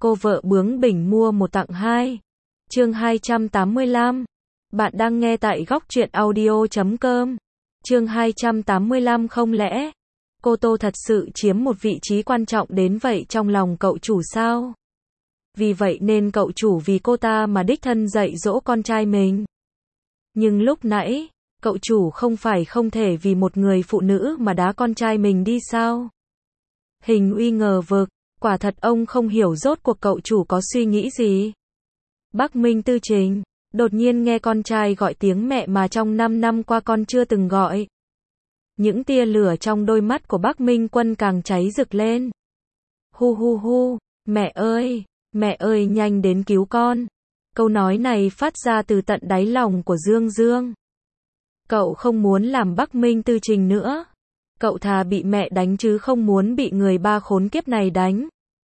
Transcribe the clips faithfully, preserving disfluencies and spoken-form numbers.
Cô vợ bướng bỉnh mua một tặng hai. Chương hai trăm tám mươi lăm. Bạn đang nghe tại góc truyện audio chấm com. Chương hai trăm tám mươi lăm. Không lẽ cô Tô thật sự chiếm một vị trí quan trọng đến vậy trong lòng cậu chủ sao? Vì vậy nên cậu chủ vì cô ta mà đích thân dạy dỗ con trai mình. Nhưng lúc nãy, cậu chủ không phải không thể vì một người phụ nữ mà đá con trai mình đi sao? Hình uy ngờ vực, quả thật ông không hiểu rốt cuộc cậu chủ có suy nghĩ gì. Bắc Minh Tư Trình, đột nhiên nghe con trai gọi tiếng mẹ mà trong năm năm qua con chưa từng gọi. Những tia lửa trong đôi mắt của Bắc Minh Quân càng cháy rực lên. Hu hu hu, mẹ ơi, mẹ ơi nhanh đến cứu con. Câu nói này phát ra từ tận đáy lòng của Dương Dương. Cậu không muốn làm Bắc Minh Tư Trình nữa. Cậu thà bị mẹ đánh chứ không muốn bị người ba khốn kiếp này đánh.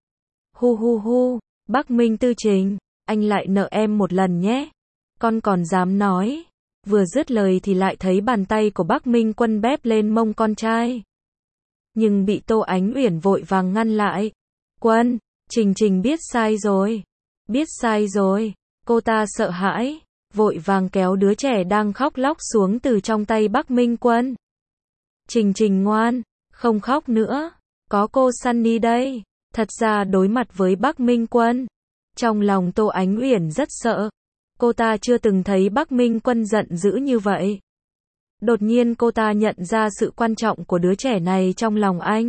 Hu hu hu, Bắc Minh Tư Trình, anh lại nợ em một lần nhé. Con còn dám nói. Vừa dứt lời thì lại thấy bàn tay của Bắc Minh Quân bép lên mông con trai. Nhưng bị Tô Ánh Uyển vội vàng ngăn lại. Quân, Trình Trình biết sai rồi. Biết sai rồi. Cô ta sợ hãi, vội vàng kéo đứa trẻ đang khóc lóc xuống từ trong tay Bắc Minh Quân. Trình Trình ngoan, không khóc nữa. Có cô Sunny đây. Thật ra đối mặt với Bắc Minh Quân, trong lòng Tô Ánh Uyển rất sợ. Cô ta chưa từng thấy Bắc Minh Quân giận dữ như vậy. Đột nhiên cô ta nhận ra sự quan trọng của đứa trẻ này trong lòng anh.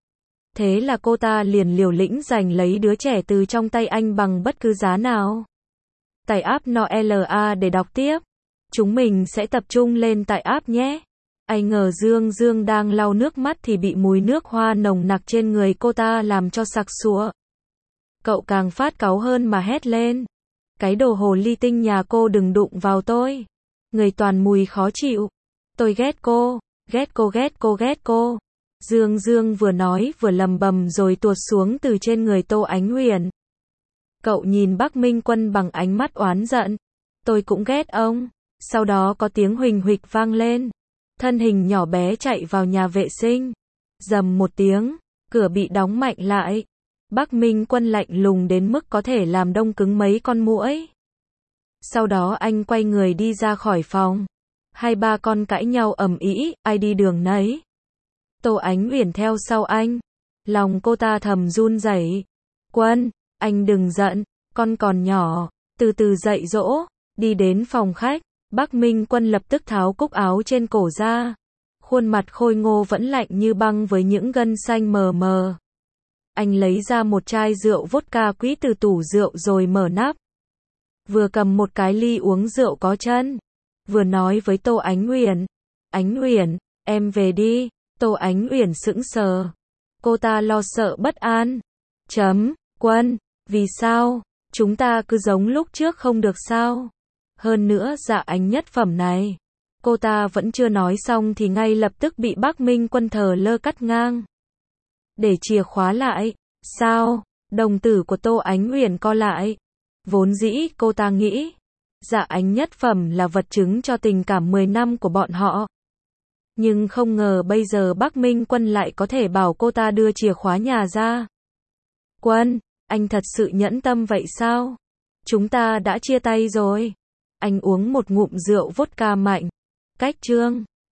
Thế là cô ta liền liều lĩnh giành lấy đứa trẻ từ trong tay anh bằng bất cứ giá nào. Tải app Noela để đọc tiếp. Chúng mình sẽ tập trung lên tải app nhé. Ai ngờ Dương Dương đang lau nước mắt thì bị mùi nước hoa nồng nặc trên người cô ta làm cho sặc sụa. Cậu càng phát cáu hơn mà hét lên. Cái đồ hồ ly tinh nhà cô đừng đụng vào tôi. Người toàn mùi khó chịu. Tôi ghét cô, ghét cô ghét cô ghét cô. Dương Dương vừa nói vừa lầm bầm rồi tuột xuống từ trên người Tô Ánh Uyển. Cậu nhìn Bắc Minh Quân bằng ánh mắt oán giận. Tôi cũng ghét ông. Sau đó có tiếng huỳnh huỵch vang lên. Thân hình nhỏ bé chạy vào nhà vệ sinh. Rầm một tiếng, cửa bị đóng mạnh lại. Bắc Minh Quân lạnh lùng đến mức có thể làm đông cứng mấy con muỗi. Sau đó anh quay người đi ra khỏi phòng. Hai ba con cãi nhau ầm ĩ, ai đi đường nấy. Tô Ánh Uyển theo sau anh. Lòng cô ta thầm run rẩy. Quân, anh đừng giận, con còn nhỏ, từ từ dạy dỗ. Đi đến phòng khách, Bắc Minh Quân lập tức tháo cúc áo trên cổ ra. Khuôn mặt khôi ngô vẫn lạnh như băng với những gân xanh mờ mờ. Anh lấy ra một chai rượu vodka quý từ tủ rượu rồi mở nắp. Vừa cầm một cái ly uống rượu có chân. Vừa nói với Tô Ánh Uyển. Ánh Uyển, em về đi. Tô Ánh Uyển sững sờ. Cô ta lo sợ bất an. Chấm, Quân, vì sao? Chúng ta cứ giống lúc trước không được sao? Hơn nữa dạ ánh nhất phẩm này. Cô ta vẫn chưa nói xong thì ngay lập tức bị Bắc Minh Quân thờ lơ cắt ngang. Để chìa khóa lại. Sao? Đồng tử của Tô Ánh Uyển co lại. Vốn dĩ cô ta nghĩ dạ ánh nhất phẩm là vật chứng cho tình cảm mười năm của bọn họ. Nhưng không ngờ bây giờ Bắc Minh Quân lại có thể bảo cô ta đưa chìa khóa nhà ra. Quân, anh thật sự nhẫn tâm vậy sao? Chúng ta đã chia tay rồi. Anh uống một ngụm rượu vodka mạnh. Cách chương.